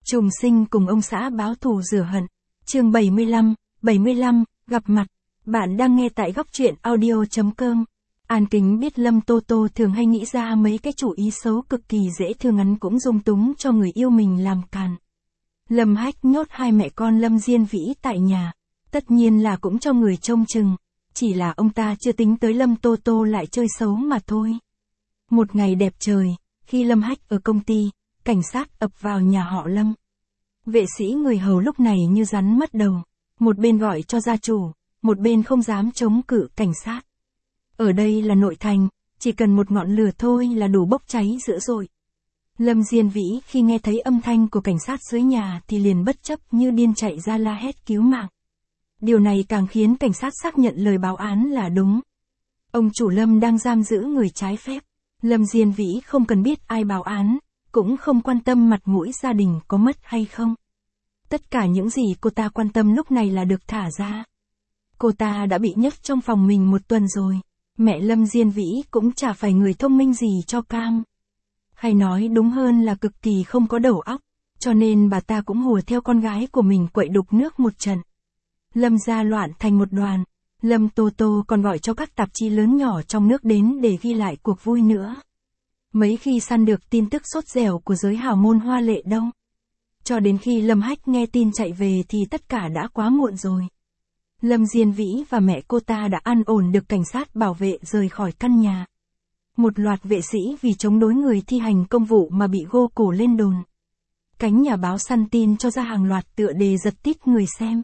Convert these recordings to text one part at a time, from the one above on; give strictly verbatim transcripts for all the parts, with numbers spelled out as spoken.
Trùng sinh cùng ông xã báo thù rửa hận. Chương bảy mươi lăm, bảy mươi lăm, gặp mặt. Bạn đang nghe tại góc truyện audio chấm com. An Kính biết Lâm Tô Tô thường hay nghĩ ra mấy cái chủ ý xấu cực kỳ dễ thương, ngắn cũng dung túng cho người yêu mình làm càn. Lâm Hách nhốt hai mẹ con Lâm Diên Vĩ tại nhà. Tất nhiên là cũng cho người trông chừng. Chỉ là ông ta chưa tính tới Lâm Tô Tô lại chơi xấu mà thôi. Một ngày đẹp trời, khi Lâm Hách ở công ty, cảnh sát ập vào nhà họ Lâm. Vệ sĩ người hầu lúc này như rắn mất đầu. Một bên gọi cho gia chủ, một bên không dám chống cự cảnh sát. Ở đây là nội thành, chỉ cần một ngọn lửa thôi là đủ bốc cháy dữ dội. Lâm Diên Vĩ khi nghe thấy âm thanh của cảnh sát dưới nhà thì liền bất chấp như điên chạy ra la hét cứu mạng. Điều này càng khiến cảnh sát xác nhận lời báo án là đúng. Ông chủ Lâm đang giam giữ người trái phép. Lâm Diên Vĩ không cần biết ai báo án, cũng không quan tâm mặt mũi gia đình có mất hay không. Tất cả những gì cô ta quan tâm lúc này là được thả ra. Cô ta đã bị nhốt trong phòng mình một tuần rồi. Mẹ Lâm Diên Vĩ cũng chả phải người thông minh gì cho cam. Hay nói đúng hơn là cực kỳ không có đầu óc, cho nên bà ta cũng hùa theo con gái của mình quậy đục nước một trận. Lâm gia loạn thành một đoàn. Lâm Tô Tô còn gọi cho các tạp chí lớn nhỏ trong nước đến để ghi lại cuộc vui nữa. Mấy khi săn được tin tức sốt dẻo của giới hào môn hoa lệ đâu. Cho đến khi Lâm Hách nghe tin chạy về thì tất cả đã quá muộn rồi. Lâm Diên Vĩ và mẹ cô ta đã an ổn được cảnh sát bảo vệ rời khỏi căn nhà. Một loạt vệ sĩ vì chống đối người thi hành công vụ mà bị gô cổ lên đồn. Cánh nhà báo săn tin cho ra hàng loạt tựa đề giật tít người xem.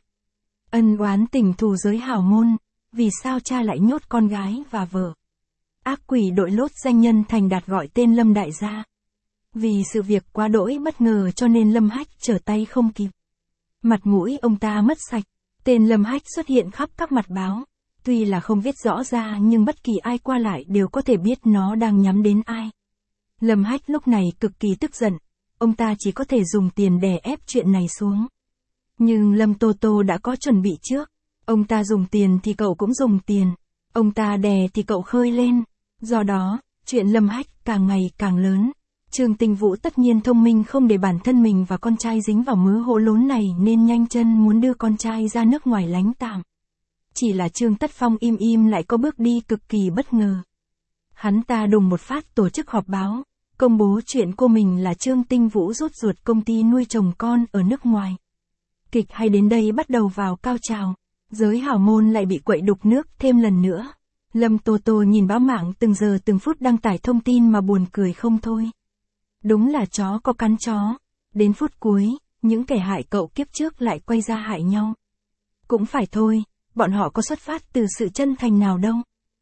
Ân oán tình thù giới hào môn, vì sao cha lại nhốt con gái và vợ. Ác quỷ đội lốt danh nhân thành đạt gọi tên Lâm đại gia. Vì sự việc quá đỗi bất ngờ cho nên Lâm Hách trở tay không kịp. Mặt mũi ông ta mất sạch, tên Lâm Hách xuất hiện khắp các mặt báo. Tuy là không viết rõ ra nhưng bất kỳ ai qua lại đều có thể biết nó đang nhắm đến ai. Lâm Hách lúc này cực kỳ tức giận, ông ta chỉ có thể dùng tiền đè ép chuyện này xuống. Nhưng Lâm Tô Tô đã có chuẩn bị trước, ông ta dùng tiền thì cậu cũng dùng tiền, ông ta đè thì cậu khơi lên. Do đó, chuyện Lâm Hách càng ngày càng lớn. Trương Tinh Vũ tất nhiên thông minh không để bản thân mình và con trai dính vào mớ hỗn lốn này nên nhanh chân muốn đưa con trai ra nước ngoài lánh tạm. Chỉ là Trương Tất Phong im im lại có bước đi cực kỳ bất ngờ. Hắn ta đùng một phát tổ chức họp báo, công bố chuyện cô mình là Trương Tinh Vũ rút ruột công ty nuôi chồng con ở nước ngoài. Kịch hay đến đây bắt đầu vào cao trào, giới hào môn lại bị quậy đục nước thêm lần nữa. Lâm Tô Tô nhìn báo mạng từng giờ từng phút đăng tải thông tin mà buồn cười không thôi. Đúng là chó có cắn chó. Đến phút cuối, những kẻ hại cậu kiếp trước lại quay ra hại nhau. Cũng phải thôi, bọn họ có xuất phát từ sự chân thành nào đâu.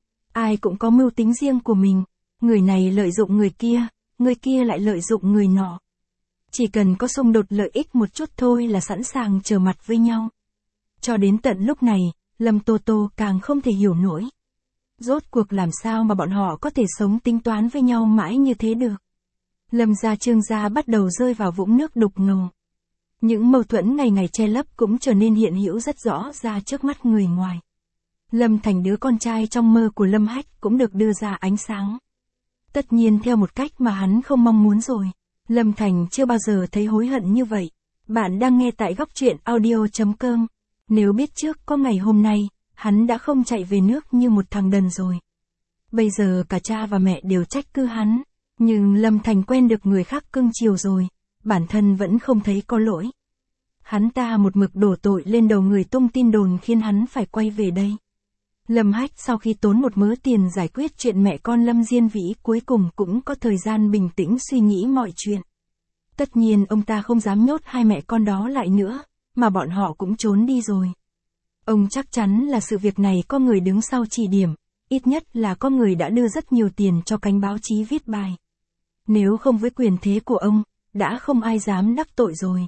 Ai cũng có mưu tính riêng của mình. Người này lợi dụng người kia, người kia lại lợi dụng người nọ. Chỉ cần có xung đột lợi ích một chút thôi là sẵn sàng trở mặt với nhau. Cho đến tận lúc này, Lâm Tô Tô càng không thể hiểu nổi. Rốt cuộc làm sao mà bọn họ có thể sống tính toán với nhau mãi như thế được. Lâm gia Trương gia bắt đầu rơi vào vũng nước đục ngầu. Những mâu thuẫn ngày ngày che lấp cũng trở nên hiện hữu rất rõ ra trước mắt người ngoài. Lâm Thành, đứa con trai trong mơ của Lâm Hách, cũng được đưa ra ánh sáng. Tất nhiên theo một cách mà hắn không mong muốn rồi. Lâm Thành chưa bao giờ thấy hối hận như vậy. Bạn đang nghe tại góc truyện audio chấm com. Nếu biết trước có ngày hôm nay, hắn đã không chạy về nước như một thằng đần rồi. Bây giờ cả cha và mẹ đều trách cứ hắn. Nhưng Lâm Thành quen được người khác cưng chiều rồi, bản thân vẫn không thấy có lỗi. Hắn ta một mực đổ tội lên đầu người tung tin đồn khiến hắn phải quay về đây. Lâm Hách sau khi tốn một mớ tiền giải quyết chuyện mẹ con Lâm Diên Vĩ cuối cùng cũng có thời gian bình tĩnh suy nghĩ mọi chuyện. Tất nhiên ông ta không dám nhốt hai mẹ con đó lại nữa, mà bọn họ cũng trốn đi rồi. Ông chắc chắn là sự việc này có người đứng sau chỉ điểm, ít nhất là có người đã đưa rất nhiều tiền cho cánh báo chí viết bài. Nếu không với quyền thế của ông, đã không ai dám đắc tội rồi.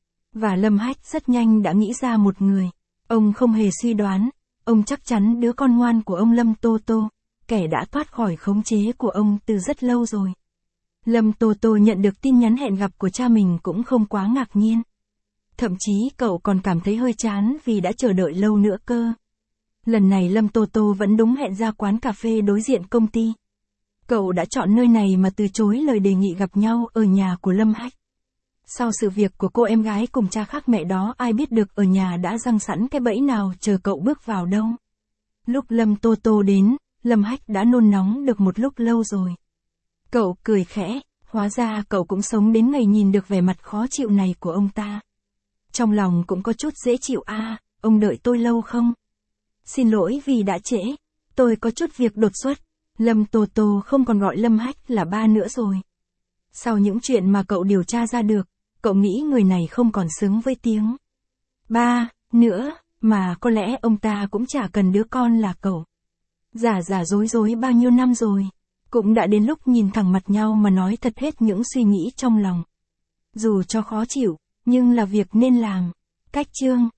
Và Lâm Hách rất nhanh đã nghĩ ra một người. Ông không hề suy đoán, ông chắc chắn đứa con ngoan của ông Lâm Tô Tô, kẻ đã thoát khỏi khống chế của ông từ rất lâu rồi. Lâm Tô Tô nhận được tin nhắn hẹn gặp của cha mình cũng không quá ngạc nhiên. Thậm chí cậu còn cảm thấy hơi chán vì đã chờ đợi lâu nữa cơ. Lần này Lâm Tô Tô vẫn đúng hẹn ra quán cà phê đối diện công ty. Cậu đã chọn nơi này mà từ chối lời đề nghị gặp nhau ở nhà của Lâm Hách. Sau sự việc của cô em gái cùng cha khác mẹ đó, ai biết được ở nhà đã giăng sẵn cái bẫy nào chờ cậu bước vào đâu. Lúc Lâm Tô Tô đến, Lâm Hách đã nôn nóng được một lúc lâu rồi. Cậu cười khẽ, hóa ra cậu cũng sống đến ngày nhìn được vẻ mặt khó chịu này của ông ta. Trong lòng cũng có chút dễ chịu. A, à, ông đợi tôi lâu không? Xin lỗi vì đã trễ, tôi có chút việc đột xuất. Lâm Tô Tô không còn gọi Lâm Hách là ba nữa rồi. Sau những chuyện mà cậu điều tra ra được, cậu nghĩ người này không còn xứng với tiếng ba nữa, mà có lẽ ông ta cũng chả cần đứa con là cậu. Giả giả dối dối bao nhiêu năm rồi, cũng đã đến lúc nhìn thẳng mặt nhau mà nói thật hết những suy nghĩ trong lòng. Dù cho khó chịu, nhưng là việc nên làm. Cách chương